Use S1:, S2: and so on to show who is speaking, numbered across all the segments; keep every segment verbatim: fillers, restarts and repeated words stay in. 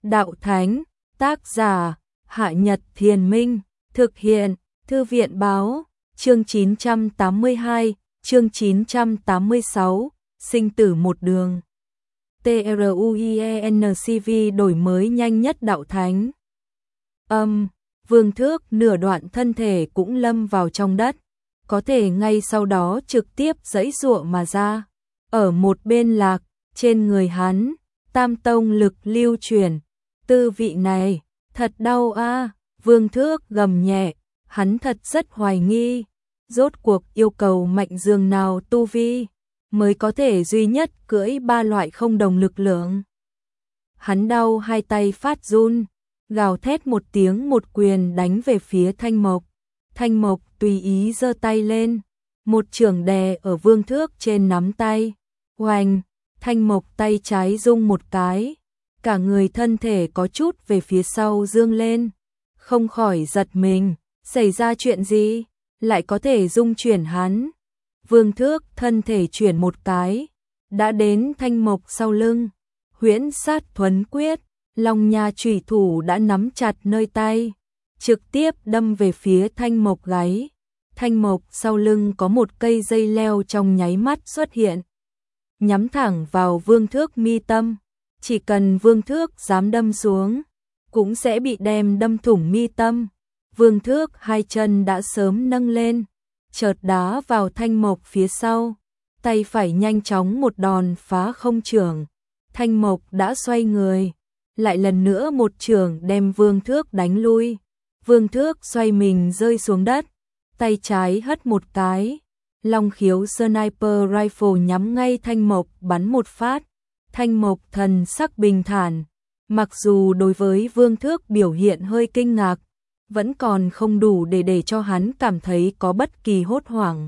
S1: Đạo Thánh, tác giả, Hạ Nhật Thiền Minh, thực hiện, Thư viện Báo, chương chín trăm tám mươi hai, chương chín trăm tám mươi sáu, sinh tử một đường. TRUIENCV đổi mới nhanh nhất Đạo Thánh. Âm, Vương Thước nửa đoạn thân thể cũng lâm vào trong đất, có thể ngay sau đó trực tiếp giãy giụa mà ra. Ở một bên lạc, trên người hắn, tam tông lực lưu chuyển, tư vị này, thật đau a. Vương Thước gầm nhẹ, hắn thật rất hoài nghi, rốt cuộc yêu cầu mạnh dường nào tu vi mới có thể duy nhất cưỡi ba loại không đồng lực lượng. Hắn đau hai tay phát run, gào thét một tiếng một quyền đánh về phía Thanh Mộc. Thanh Mộc tùy ý giơ tay lên, một chưởng đè ở Vương Thước trên nắm tay. Oanh, Thanh Mộc tay trái rung một cái, cả người thân thể có chút về phía sau dương lên, không khỏi giật mình, xảy ra chuyện gì, lại có thể dung chuyển hắn. Vương Thước thân thể chuyển một cái, đã đến Thanh Mộc sau lưng, huyễn sát thuấn quyết, Long Nha chủy thủ đã nắm chặt nơi tay, trực tiếp đâm về phía Thanh Mộc gáy. Thanh Mộc sau lưng có một cây dây leo trong nháy mắt xuất hiện, nhắm thẳng vào Vương Thước mi tâm, chỉ cần Vương Thước dám đâm xuống, cũng sẽ bị đem đâm thủng mi tâm. Vương Thước hai chân đã sớm nâng lên, chợt đá vào Thanh Mộc phía sau, tay phải nhanh chóng một đòn phá không chưởng. Thanh Mộc đã xoay người, lại lần nữa một chưởng đem Vương Thước đánh lui. Vương Thước xoay mình rơi xuống đất, tay trái hất một cái, Long Khiếu Sniper Rifle nhắm ngay Thanh Mộc bắn một phát. Thanh Mộc thần sắc bình thản, mặc dù đối với Vương Thước biểu hiện hơi kinh ngạc, vẫn còn không đủ để để cho hắn cảm thấy có bất kỳ hốt hoảng.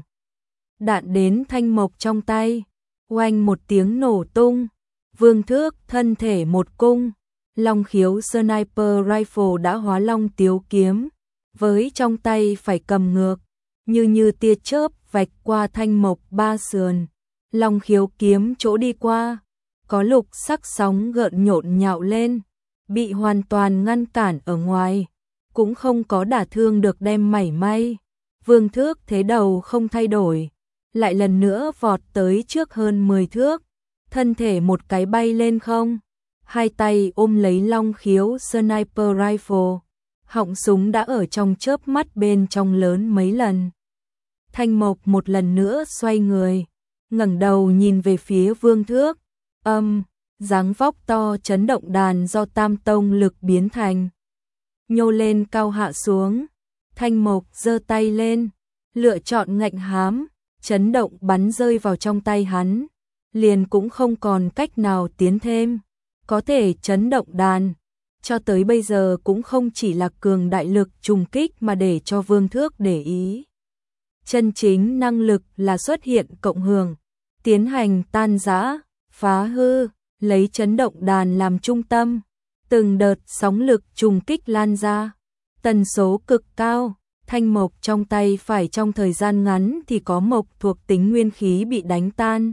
S1: Đạn đến Thanh Mộc trong tay, oanh một tiếng nổ tung, Vương Thước thân thể một cung, Long Khiếu Sniper Rifle đã hóa long tiếu kiếm, với trong tay phải cầm ngược, như như tia chớp vạch qua Thanh Mộc ba sườn. Long Khiếu kiếm chỗ đi qua, có lục sắc sóng gợn nhộn nhạo lên, bị hoàn toàn ngăn cản ở ngoài, cũng không có đả thương được đem mảy may. Vương Thước thế đầu không thay đổi, lại lần nữa vọt tới trước hơn mười thước, thân thể một cái bay lên không, hai tay ôm lấy Long Khiếu Sniper Rifle, họng súng đã ở trong chớp mắt bên trong lớn mấy lần. Thanh Mộc một lần nữa xoay người, ngẩng đầu nhìn về phía Vương Thước, âm, dáng vóc to chấn động đàn do tam tông lực biến thành, nhô lên cao hạ xuống. Thanh Mộc giơ tay lên, lựa chọn ngạnh hám, chấn động bắn rơi vào trong tay hắn, liền cũng không còn cách nào tiến thêm, có thể chấn động đàn. Cho tới bây giờ cũng không chỉ là cường đại lực trùng kích mà để cho Vương Thước để ý. Chân chính năng lực là xuất hiện cộng hưởng, tiến hành tan rã, phá hư, lấy chấn động đàn làm trung tâm, từng đợt sóng lực trùng kích lan ra, tần số cực cao. Thanh Mộc trong tay phải trong thời gian ngắn thì có mộc thuộc tính nguyên khí bị đánh tan,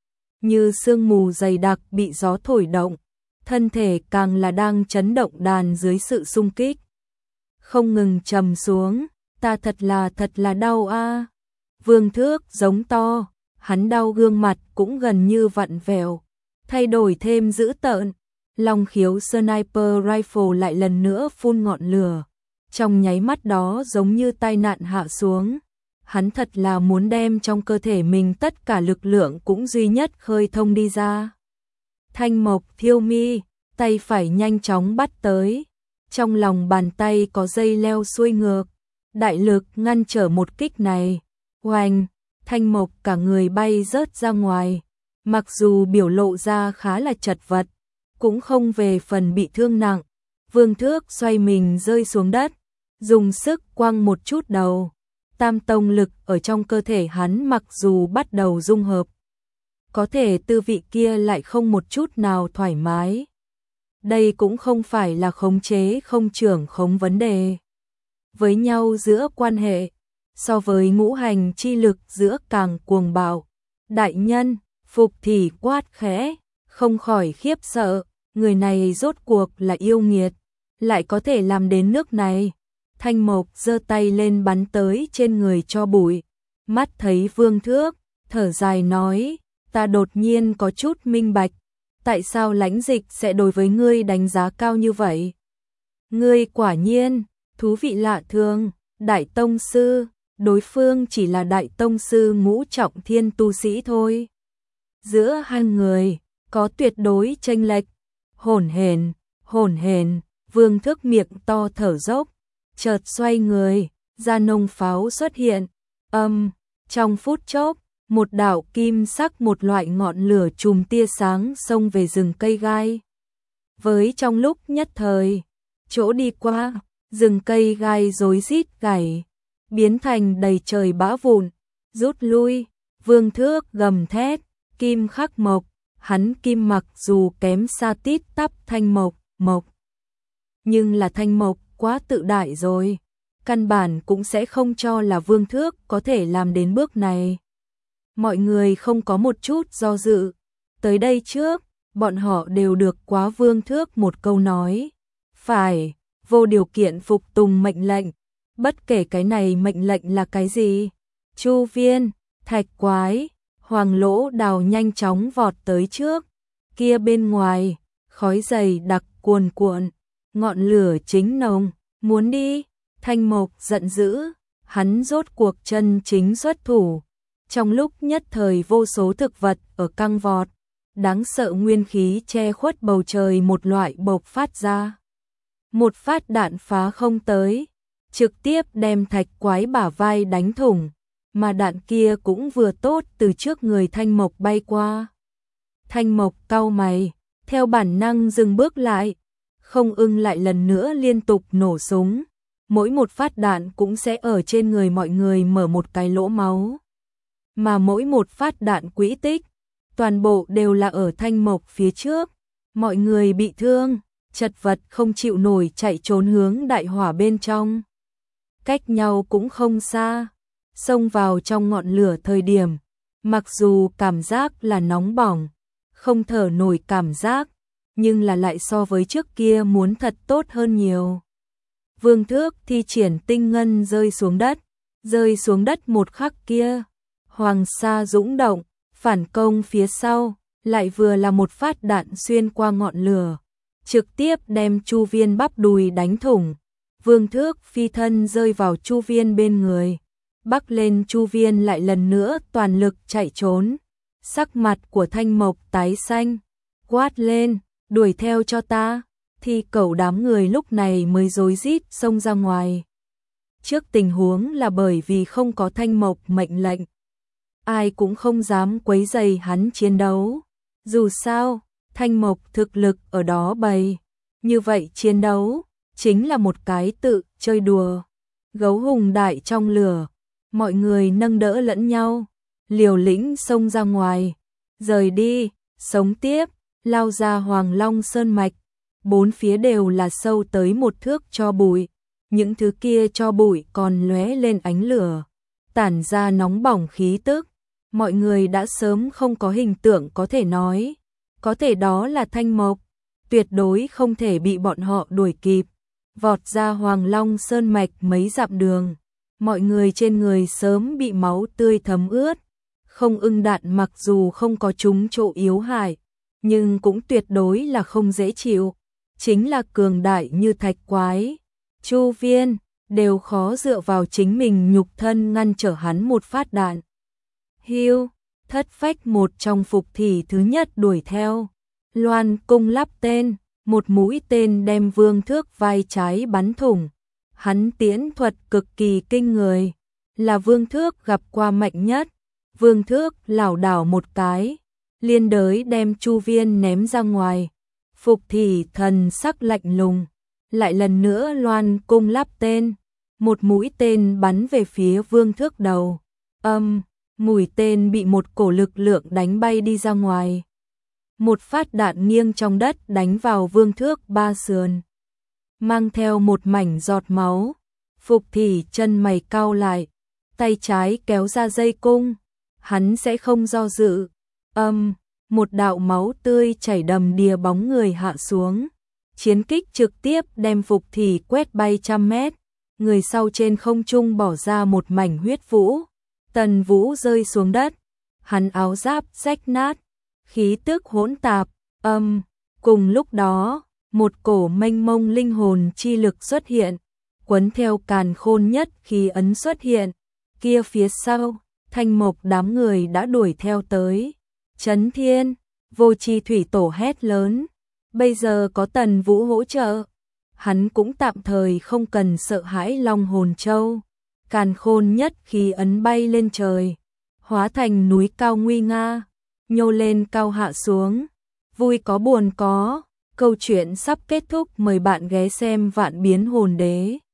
S1: như sương mù dày đặc bị gió thổi động, thân thể càng là đang chấn động đàn dưới sự xung kích, không ngừng trầm xuống. Ta thật là thật là đau a. Vương Thước giống to, hắn đau gương mặt cũng gần như vặn vẹo, thay đổi thêm dữ tợn. Long Khiếu Sniper Rifle lại lần nữa phun ngọn lửa, trong nháy mắt đó giống như tai nạn hạ xuống. Hắn thật là muốn đem trong cơ thể mình tất cả lực lượng cũng duy nhất khơi thông đi ra. Thanh Mộc thiêu mi, tay phải nhanh chóng bắt tới, trong lòng bàn tay có dây leo xuôi ngược, đại lực ngăn trở một kích này. Oanh, Thanh Mộc cả người bay rớt ra ngoài, mặc dù biểu lộ ra khá là chật vật, cũng không về phần bị thương nặng. Vương Thước xoay mình rơi xuống đất, dùng sức quăng một chút đầu, tam tông lực ở trong cơ thể hắn mặc dù bắt đầu dung hợp, có thể tư vị kia lại không một chút nào thoải mái. Đây cũng không phải là khống chế không trưởng khống vấn đề với nhau giữa quan hệ, so với ngũ hành chi lực giữa càng cuồng bạo. Đại nhân, Phục Thị quát khẽ, không khỏi khiếp sợ, người này rốt cuộc là yêu nghiệt, lại có thể làm đến nước này. Thanh Mộc giơ tay lên bắn tới trên người cho bụi, mắt thấy Vương Thước, thở dài nói, ta đột nhiên có chút minh bạch, tại sao Lãnh Dịch sẽ đối với ngươi đánh giá cao như vậy. Ngươi quả nhiên, thú vị lạ thường, Đại Tông Sư, đối phương chỉ là Đại Tông Sư ngũ trọng thiên tu sĩ thôi. Giữa hai người, có tuyệt đối chênh lệch, hỗn hển, hỗn hển, Vương Thước miệng to thở dốc, chợt xoay người, ra nông pháo xuất hiện, âm, trong phút chốc, một đạo kim sắc một loại ngọn lửa chùm tia sáng xông về rừng cây gai. Với trong lúc nhất thời, chỗ đi qua, rừng cây gai rối rít gãy, biến thành đầy trời bã vụn, rút lui, Vương Thước gầm thét, Kim Khắc Mộc, hắn Kim mặc dù kém xa tít tắp Thanh Mộc, Mộc. Nhưng là Thanh Mộc quá tự đại rồi, căn bản cũng sẽ không cho là Vương Thước có thể làm đến bước này. Mọi người không có một chút do dự, tới đây trước, bọn họ đều được quá Vương Thước một câu nói, phải, vô điều kiện phục tùng mệnh lệnh, bất kể cái này mệnh lệnh là cái gì. Chu Viên, Thạch Quái, Hoàng Lỗ Đào nhanh chóng vọt tới trước, kia bên ngoài, khói dày đặc cuồn cuộn, ngọn lửa chính nồng, muốn đi. Thanh Mộc giận dữ, hắn rốt cuộc chân chính xuất thủ. Trong lúc nhất thời vô số thực vật ở căng vọt, đáng sợ nguyên khí che khuất bầu trời một loại bộc phát ra. Một phát đạn phá không tới, trực tiếp đem Thạch Quái bả vai đánh thủng, mà đạn kia cũng vừa tốt từ trước người Thanh Mộc bay qua. Thanh Mộc cau mày, theo bản năng dừng bước lại, không ưng lại lần nữa liên tục nổ súng. Mỗi một phát đạn cũng sẽ ở trên người mọi người mở một cái lỗ máu. Mà mỗi một phát đạn quỹ tích, toàn bộ đều là ở Thanh Mộc phía trước. Mọi người bị thương, chật vật không chịu nổi chạy trốn hướng đại hỏa bên trong. Cách nhau cũng không xa, xông vào trong ngọn lửa thời điểm. Mặc dù cảm giác là nóng bỏng, không thở nổi cảm giác, nhưng là lại so với trước kia muốn thật tốt hơn nhiều. Vương Thước thi triển tinh ngân rơi xuống đất, rơi xuống đất một khắc kia, Hoàng Sa dũng động, phản công phía sau, lại vừa là một phát đạn xuyên qua ngọn lửa, trực tiếp đem Chu Viên bắp đùi đánh thủng. Vương Thước phi thân rơi vào Chu Viên bên người, bắc lên Chu Viên lại lần nữa toàn lực chạy trốn. Sắc mặt của Thanh Mộc tái xanh, quát lên, đuổi theo cho ta. Thì cẩu đám người lúc này mới rối rít xông ra ngoài. Trước tình huống là bởi vì không có Thanh Mộc mệnh lệnh, ai cũng không dám quấy rầy hắn chiến đấu. Dù sao, Thanh Mộc thực lực ở đó bày, như vậy chiến đấu chính là một cái tự chơi đùa. Gấu hùng đại trong lửa, mọi người nâng đỡ lẫn nhau, liều lĩnh xông ra ngoài, rời đi, sống tiếp, lao ra Hoàng Long Sơn mạch. Bốn phía đều là sâu tới một thước tro bụi, những thứ kia tro bụi còn lóe lên ánh lửa, tản ra nóng bỏng khí tức. Mọi người đã sớm không có hình tượng có thể nói, có thể đó là Thanh Mộc, tuyệt đối không thể bị bọn họ đuổi kịp. Vọt ra Hoàng Long Sơn mạch mấy dặm đường, mọi người trên người sớm bị máu tươi thấm ướt. Không ưng đạn mặc dù không có trúng chỗ yếu hại, nhưng cũng tuyệt đối là không dễ chịu. Chính là cường đại như Thạch Quái, Chu Viên, đều khó dựa vào chính mình nhục thân ngăn trở hắn một phát đạn. Hiu, thất phách một trong phục thị thứ nhất đuổi theo, loan cung lắp tên, một mũi tên đem Vương Thước vai trái bắn thủng. Hắn tiễn thuật cực kỳ kinh người, là Vương Thước gặp qua mạnh nhất. Vương Thước lảo đảo một cái, liên đới đem Chu Viên ném ra ngoài. Phục thị thần sắc lạnh lùng, lại lần nữa loan cung lắp tên, một mũi tên bắn về phía Vương Thước đầu. Âm, mũi tên bị một cổ lực lượng đánh bay đi ra ngoài. Một phát đạn nghiêng trong đất đánh vào Vương Thước ba sườn, mang theo một mảnh giọt máu. Phục thị chân mày cau lại, tay trái kéo ra dây cung, hắn sẽ không do dự. Âm, một đạo máu tươi chảy đầm đìa bóng người hạ xuống. Chiến kích trực tiếp đem Phục Thì quét bay trăm mét, người sau trên không trung bỏ ra một mảnh huyết vũ. Tần Vũ rơi xuống đất, hắn áo giáp rách nát, khí tức hỗn tạp, âm. Cùng lúc đó, một cổ mênh mông linh hồn chi lực xuất hiện, quấn theo càn khôn nhất khí ấn xuất hiện. Kia phía sau, Thanh Mộc đám người đã đuổi theo tới. Chấn Thiên, Vô Chi Thủy Tổ hét lớn, bây giờ có Tần Vũ hỗ trợ, hắn cũng tạm thời không cần sợ hãi Long Hồn Châu. Càn khôn nhất khí ấn bay lên trời, hóa thành núi cao nguy nga, nhô lên cao hạ xuống. Vui có buồn có, câu chuyện sắp kết thúc, mời bạn ghé xem Vạn Biến Hồn Đế.